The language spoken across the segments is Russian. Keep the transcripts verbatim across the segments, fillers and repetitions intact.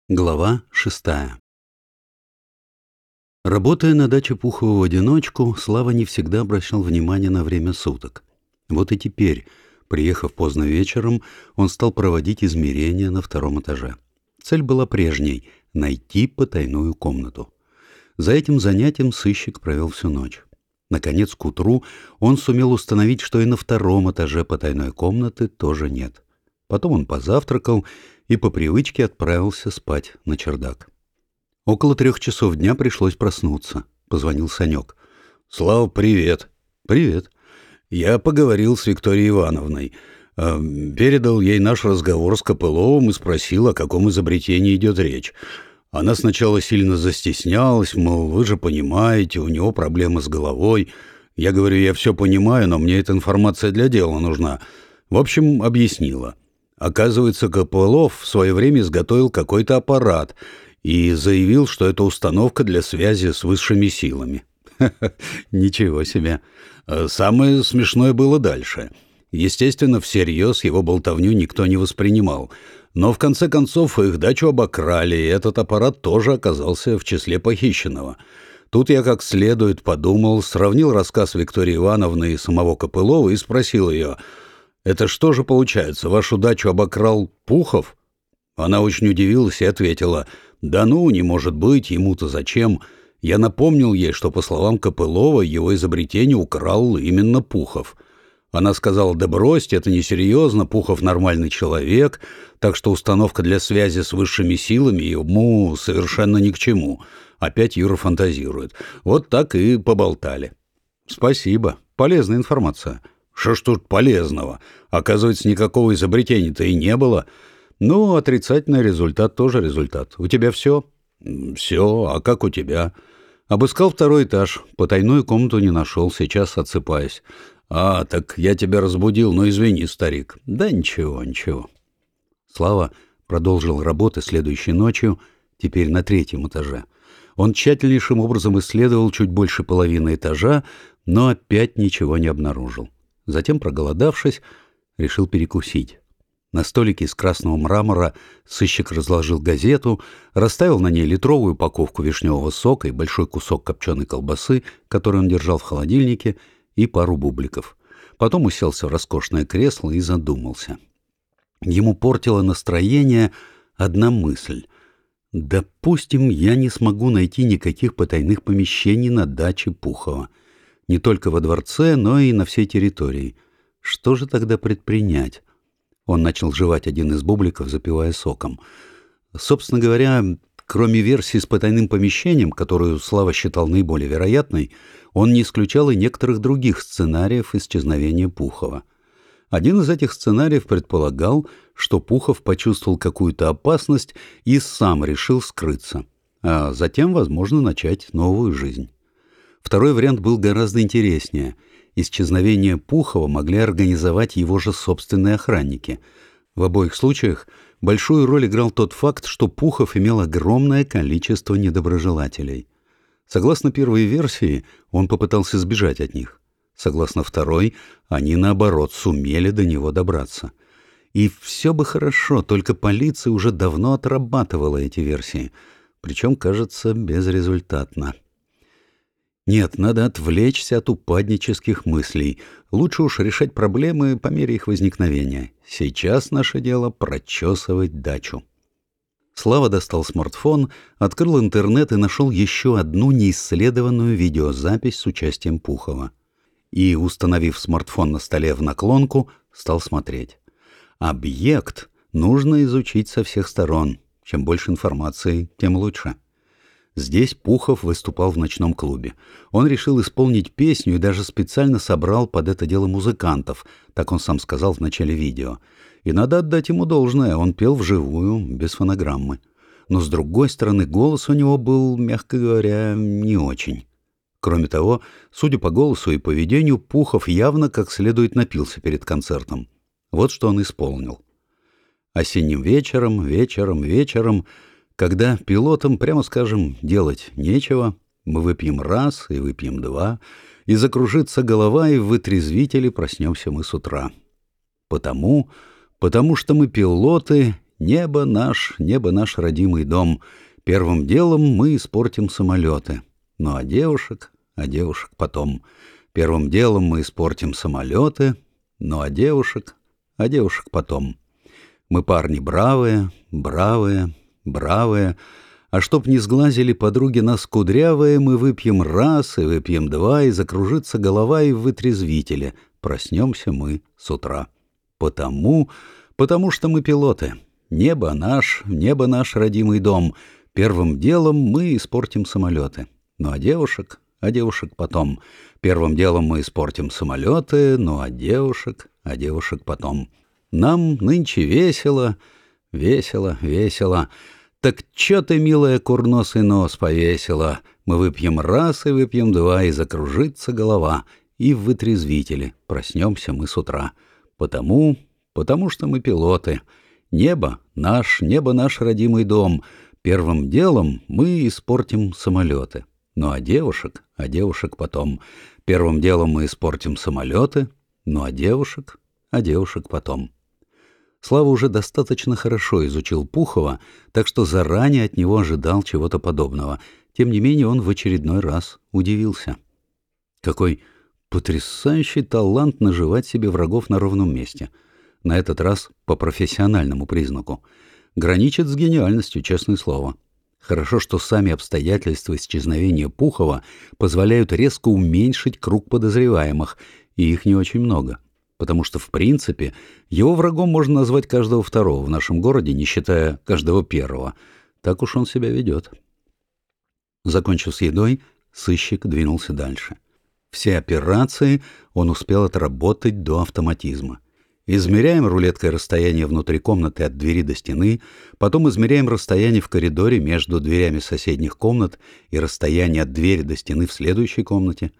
Глава шестая. Работая на даче Пухова в одиночку, Слава не всегда обращал внимание на время суток. Вот и теперь, приехав поздно вечером, он стал проводить измерения на втором этаже. Цель была прежней — найти потайную комнату. За этим занятием сыщик провел всю ночь. Наконец, к утру он сумел установить, что и на втором этаже потайной комнаты тоже нет. Потом он позавтракал и по привычке отправился спать на чердак. Около трех часов дня пришлось проснуться. Позвонил Санек. — Слава, привет. — Привет. — Я поговорил с Викторией Ивановной. Э, передал ей наш разговор с Копыловым и спросил, о каком изобретении идет речь. Она сначала сильно застеснялась, мол, вы же понимаете, у него проблемы с головой. Я говорю, я все понимаю, но мне эта информация для дела нужна. В общем, объяснила. Оказывается, Копылов в свое время изготовил какой-то аппарат и заявил, что это установка для связи с высшими силами. Ничего себе. Самое смешное было дальше. Естественно, всерьез его болтовню никто не воспринимал. Но в конце концов их дачу обокрали, и этот аппарат тоже оказался в числе похищенного. Тут я как следует подумал, сравнил рассказ Виктории Ивановны и самого Копылова и спросил ее: «Это что же получается, вашу дачу обокрал Пухов?» Она очень удивилась и ответила: «Да ну, не может быть, ему-то зачем?» Я напомнил ей, что, по словам Копылова, его изобретение украл именно Пухов. Она сказала: «Да бросьте, это несерьезно, Пухов нормальный человек, так что установка для связи с высшими силами ему совершенно ни к чему». Опять Юра фантазирует. Вот так и поболтали. «Спасибо, полезная информация». «Что ж тут полезного? Оказывается, никакого изобретения-то и не было». «Ну, отрицательный результат тоже результат. У тебя все?» «Все. А как у тебя?» «Обыскал второй этаж. Потайную комнату не нашел. Сейчас отсыпаюсь». «А, так я тебя разбудил. Ну, извини, старик». «Да ничего, ничего». Слава продолжил работы следующей ночью, теперь на третьем этаже. Он тщательнейшим образом исследовал чуть больше половины этажа, но опять ничего не обнаружил. Затем, проголодавшись, решил перекусить. На столике из красного мрамора сыщик разложил газету, расставил на ней литровую упаковку вишневого сока и большой кусок копченой колбасы, который он держал в холодильнике, и пару бубликов. Потом уселся в роскошное кресло и задумался. Ему портило настроение одна мысль. «Допустим, я не смогу найти никаких потайных помещений на даче Пухова. Не только во дворце, но и на всей территории. Что же тогда предпринять?» Он начал жевать один из бубликов, запивая соком. Собственно говоря, кроме версии с потайным помещением, которую Слава считал наиболее вероятной, он не исключал и некоторых других сценариев исчезновения Пухова. Один из этих сценариев предполагал, что Пухов почувствовал какую-то опасность и сам решил скрыться, а затем, возможно, начать новую жизнь. Второй вариант был гораздо интереснее. Исчезновение Пухова могли организовать его же собственные охранники. В обоих случаях большую роль играл тот факт, что Пухов имел огромное количество недоброжелателей. Согласно первой версии, он попытался сбежать от них. Согласно второй, они, наоборот, сумели до него добраться. И все бы хорошо, только полиция уже давно отрабатывала эти версии. Причем, кажется, безрезультатно. Нет, надо отвлечься от упаднических мыслей. Лучше уж решать проблемы по мере их возникновения. Сейчас наше дело — прочесывать дачу. Слава достал смартфон, открыл интернет и нашел еще одну неисследованную видеозапись с участием Пухова. И, установив смартфон на столе в наклонку, стал смотреть. Объект нужно изучить со всех сторон. Чем больше информации, тем лучше. Здесь Пухов выступал в ночном клубе. Он решил исполнить песню и даже специально собрал под это дело музыкантов, так он сам сказал в начале видео. И надо отдать ему должное, он пел вживую, без фонограммы. Но, с другой стороны, голос у него был, мягко говоря, не очень. Кроме того, судя по голосу и поведению, Пухов явно как следует напился перед концертом. Вот что он исполнил. Осенним вечером, вечером, вечером, когда пилотам, прямо скажем, делать нечего, мы выпьем раз и выпьем два, и закружится голова, и в вытрезвителе проснемся мы с утра. Потому, потому что мы пилоты, Небо наш, небо наш родимый дом. Первым делом мы испортим самолеты. Ну а девушек, а девушек потом. Первым делом мы испортим самолеты. Ну а девушек, а девушек потом. Мы парни бравые, бравые, бравые. А чтоб не сглазили подруги нас кудрявые, мы выпьем раз и выпьем два, и закружится голова, и в вытрезвителе. Проснемся мы с утра. Потому, потому что мы пилоты. Небо наш, небо наш родимый дом. Первым делом мы испортим самолеты. Ну а девушек, а девушек потом. Первым делом мы испортим самолеты, ну а девушек, а девушек потом. Нам нынче весело, весело, весело. Так чё ты, милая, курносый нос повесила? Мы выпьем раз и выпьем два, и закружится голова, и в вытрезвителе проснемся мы с утра. Потому, потому что мы пилоты. Небо наш, небо наш родимый дом. Первым делом мы испортим самолеты. Ну а девушек, а девушек потом. Первым делом мы испортим самолеты. Ну а девушек, а девушек потом. Слава уже достаточно хорошо изучил Пухова, так что заранее от него ожидал чего-то подобного. Тем не менее он в очередной раз удивился. Какой потрясающий талант наживать себе врагов на ровном месте. На этот раз по профессиональному признаку. Граничит с гениальностью, честное слово. Хорошо, что сами обстоятельства исчезновения Пухова позволяют резко уменьшить круг подозреваемых, и их не очень много. Потому что, в принципе, его врагом можно назвать каждого второго в нашем городе, не считая каждого первого. Так уж он себя ведет. Закончив с едой, сыщик двинулся дальше. Все операции он успел отработать до автоматизма. Измеряем рулеткой расстояние внутри комнаты от двери до стены, потом измеряем расстояние в коридоре между дверями соседних комнат и расстояние от двери до стены в следующей комнате.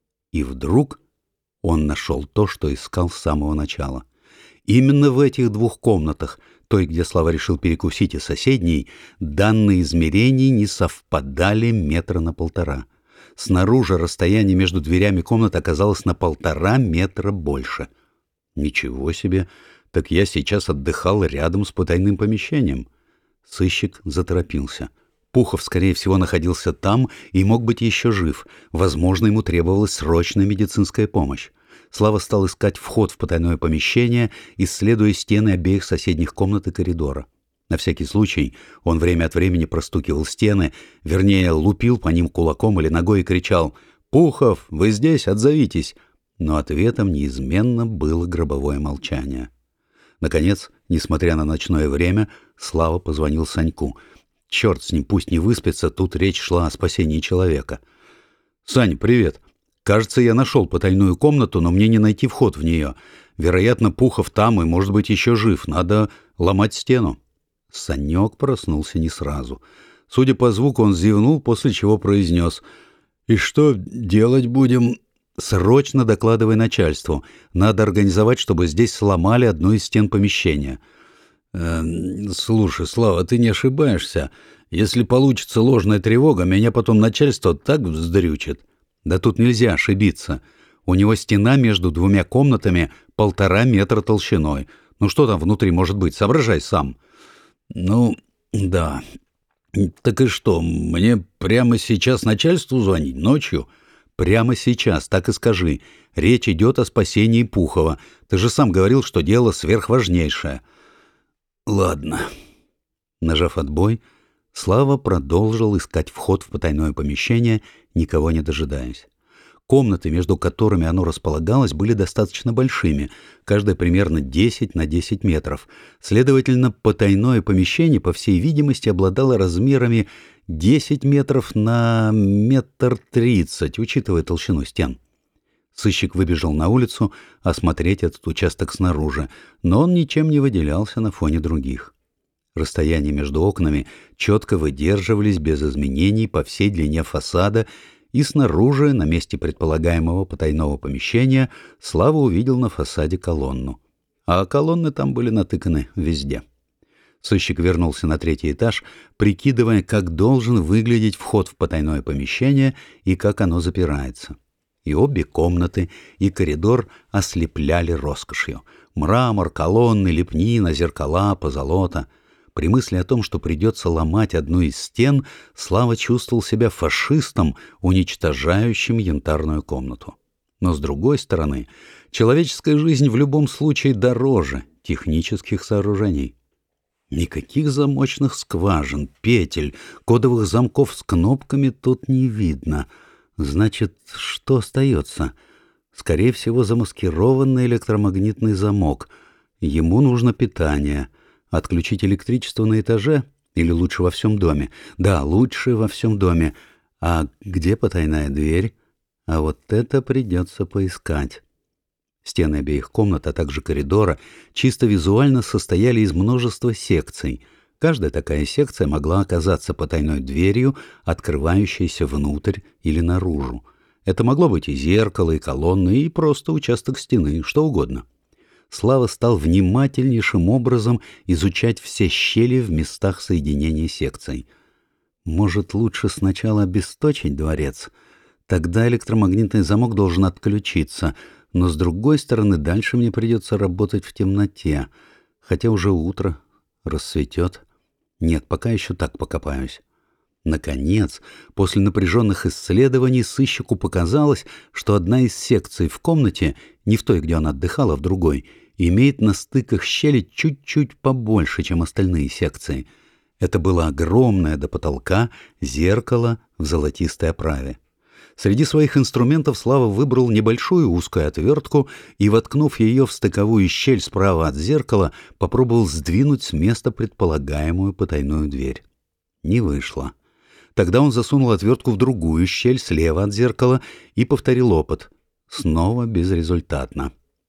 И вдруг он нашел то, что искал с самого начала. Именно в этих двух комнатах, той, где Слава решил перекусить, и соседней, данные измерений не совпадали метра на полтора. Снаружи расстояние между дверями комнат оказалось на полтора метра больше. Ничего себе! Так я сейчас отдыхал рядом с потайным помещением. Сыщик заторопился. Пухов, скорее всего, находился там и мог быть еще жив. Возможно, ему требовалась срочная медицинская помощь. Слава стал искать вход в потайное помещение, исследуя стены обеих соседних комнат и коридора. На всякий случай он время от времени простукивал стены, вернее, лупил по ним кулаком или ногой и кричал: «Пухов, вы здесь? Отзовитесь!» Но ответом неизменно было гробовое молчание. Наконец, несмотря на ночное время, Слава позвонил Саньку. Черт с ним, пусть не выспится, тут речь шла о спасении человека. «Сань, привет. Кажется, я нашел потайную комнату, но мне не найти вход в нее. Вероятно, Пухов там и, может быть, еще жив. Надо ломать стену». Санек проснулся не сразу. Судя по звуку, он зевнул, после чего произнес: «И что делать будем?» «Срочно докладывай начальству. Надо организовать, чтобы здесь сломали одну из стен помещения». «Э, слушай, Слава, ты не ошибаешься. Если получится ложная тревога, меня потом начальство так вздрючит». «Да тут нельзя ошибиться. У него стена между двумя комнатами полтора метра толщиной. Ну что там внутри может быть? Соображай сам». «Ну, да. Так и что, мне прямо сейчас начальству звонить? Ночью?» «Прямо сейчас, так и скажи. Речь идет о спасении Пухова. Ты же сам говорил, что дело сверхважнейшее». «Ладно». Нажав отбой, Слава продолжил искать вход в потайное помещение, никого не дожидаясь. Комнаты, между которыми оно располагалось, были достаточно большими, каждая примерно десять на десять метров. Следовательно, потайное помещение, по всей видимости, обладало размерами десять метров на метр тридцать, учитывая толщину стен. Сыщик выбежал на улицу осмотреть этот участок снаружи, но он ничем не выделялся на фоне других. Расстояния между окнами четко выдерживались без изменений по всей длине фасада, и снаружи, на месте предполагаемого потайного помещения, Слава увидел на фасаде колонну. А колонны там были натыканы везде. Сыщик вернулся на третий этаж, прикидывая, как должен выглядеть вход в потайное помещение и как оно запирается. И обе комнаты, и коридор ослепляли роскошью. Мрамор, колонны, лепнина, зеркала, позолота. При мысли о том, что придется ломать одну из стен, Слава чувствовал себя фашистом, уничтожающим янтарную комнату. Но, с другой стороны, человеческая жизнь в любом случае дороже технических сооружений. Никаких замочных скважин, петель, кодовых замков с кнопками тут не видно. Значит, что остается? Скорее всего, замаскированный электромагнитный замок. Ему нужно питание. Отключить электричество на этаже? Или лучше во всем доме? Да, лучше во всем доме. А где потайная дверь? А вот это придется поискать. Стены обеих комнат, а также коридора, чисто визуально состояли из множества секций. Каждая такая секция могла оказаться потайной дверью, открывающейся внутрь или наружу. Это могло быть и зеркало, и колонны, и просто участок стены, что угодно. Слава стал внимательнейшим образом изучать все щели в местах соединения секций. Может, лучше сначала обесточить дворец? Тогда электромагнитный замок должен отключиться, но, с другой стороны, дальше мне придется работать в темноте, хотя уже утро, рассветет. Нет, пока еще так покопаюсь. Наконец, после напряженных исследований, сыщику показалось, что одна из секций в комнате, не в той, где он отдыхал, а в другой, имеет на стыках щели чуть-чуть побольше, чем остальные секции. Это было огромное до потолка зеркало в золотистой оправе. Среди своих инструментов Слава выбрал небольшую узкую отвертку и, воткнув ее в стыковую щель справа от зеркала, попробовал сдвинуть с места предполагаемую потайную дверь. Не вышло. Тогда он засунул отвертку в другую щель слева от зеркала и повторил опыт. Снова безрезультатно.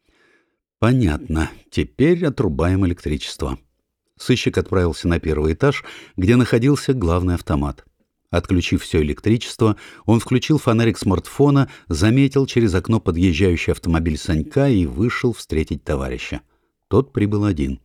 Понятно. Теперь отрубаем электричество. Сыщик отправился на первый этаж, где находился главный автомат. Отключив все электричество, он включил фонарик смартфона, заметил через окно подъезжающий автомобиль Санька и вышел встретить товарища. Тот прибыл один.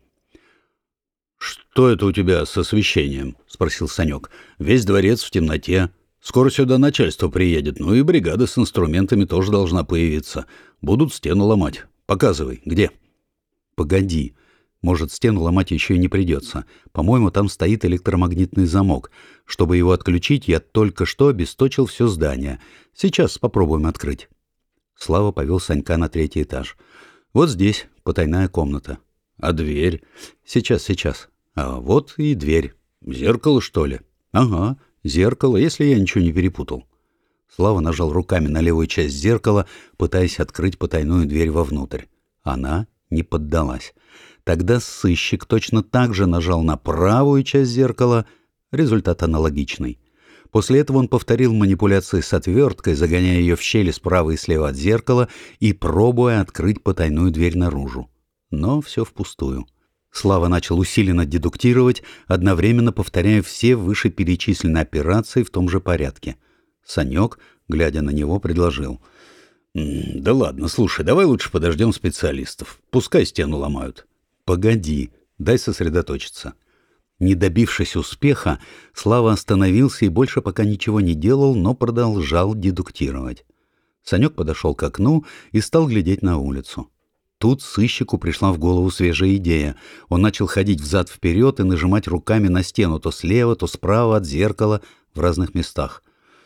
«Что это у тебя с освещением?» — спросил Санек. «Весь дворец в темноте. Скоро сюда начальство приедет, ну и бригада с инструментами тоже должна появиться. Будут стену ломать. Показывай, где?» «Погоди. Может, стену ломать еще и не придется. По-моему, там стоит электромагнитный замок. Чтобы его отключить, я только что обесточил все здание. Сейчас попробуем открыть». Слава повел Санька на третий этаж. «Вот здесь потайная комната». «А дверь?» «Сейчас, сейчас. А вот и дверь. Зеркало, что ли?» «Ага, зеркало, если я ничего не перепутал». Слава нажал руками на левую часть зеркала, пытаясь открыть потайную дверь вовнутрь. Она не поддалась. Тогда сыщик точно так же нажал на правую часть зеркала. Результат аналогичный. После этого он повторил манипуляции с отверткой, загоняя ее в щели справа и слева от зеркала и пробуя открыть потайную дверь наружу. Но все впустую. Слава начал усиленно дедуктировать, одновременно повторяя все вышеперечисленные операции в том же порядке. Санек, глядя на него, предложил: «Да ладно, слушай, давай лучше подождем специалистов. Пускай стену ломают». «Погоди, дай сосредоточиться». Не добившись успеха, Слава остановился и больше пока ничего не делал, но продолжал дедуктировать. Санек подошел к окну и стал глядеть на улицу. Тут сыщику пришла в голову свежая идея. Он начал ходить взад-вперед и нажимать руками на стену то слева, то справа от зеркала в разных местах.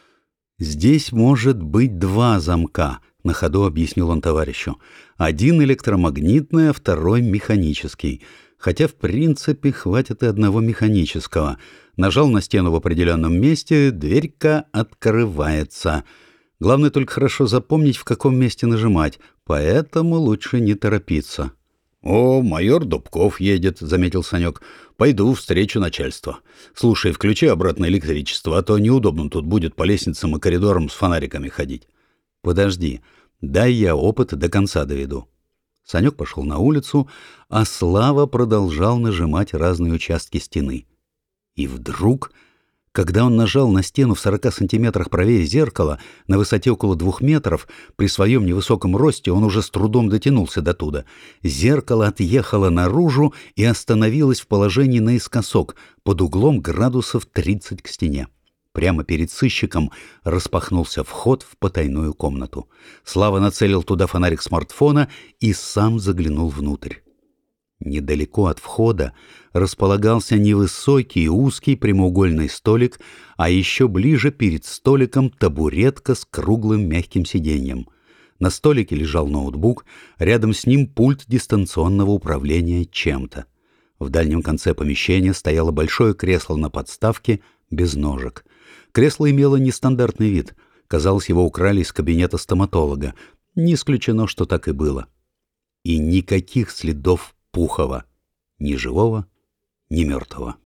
«Здесь может быть два замка», — на ходу объяснил он товарищу. «Один электромагнитный, а второй механический. Хотя, в принципе, хватит и одного механического. Нажал на стену в определенном месте, дверька открывается. Главное только хорошо запомнить, в каком месте нажимать, поэтому лучше не торопиться». «О, майор Дубков едет», — заметил Санек. «Пойду встречу начальства. Слушай, включи обратно электричество, а то неудобно тут будет по лестницам и коридорам с фонариками ходить». «Подожди, дай я опыт до конца доведу». Санек пошел на улицу, а Слава продолжал нажимать разные участки стены. И вдруг, когда он нажал на стену в сорока сантиметрах правее зеркала, на высоте около двух метров, при своем невысоком росте он уже с трудом дотянулся до туда, зеркало отъехало наружу и остановилось в положении наискосок, под углом градусов тридцать к стене. Прямо перед сыщиком распахнулся вход в потайную комнату. Слава нацелил туда фонарик смартфона и сам заглянул внутрь. Недалеко от входа располагался невысокий узкий прямоугольный столик, а еще ближе перед столиком табуретка с круглым мягким сиденьем. На столике лежал ноутбук, рядом с ним пульт дистанционного управления чем-то. В дальнем конце помещения стояло большое кресло на подставке без ножек. Кресло имело нестандартный вид. Казалось, его украли из кабинета стоматолога. Не исключено, что так и было. И никаких следов Пухова, ни живого, ни мертвого.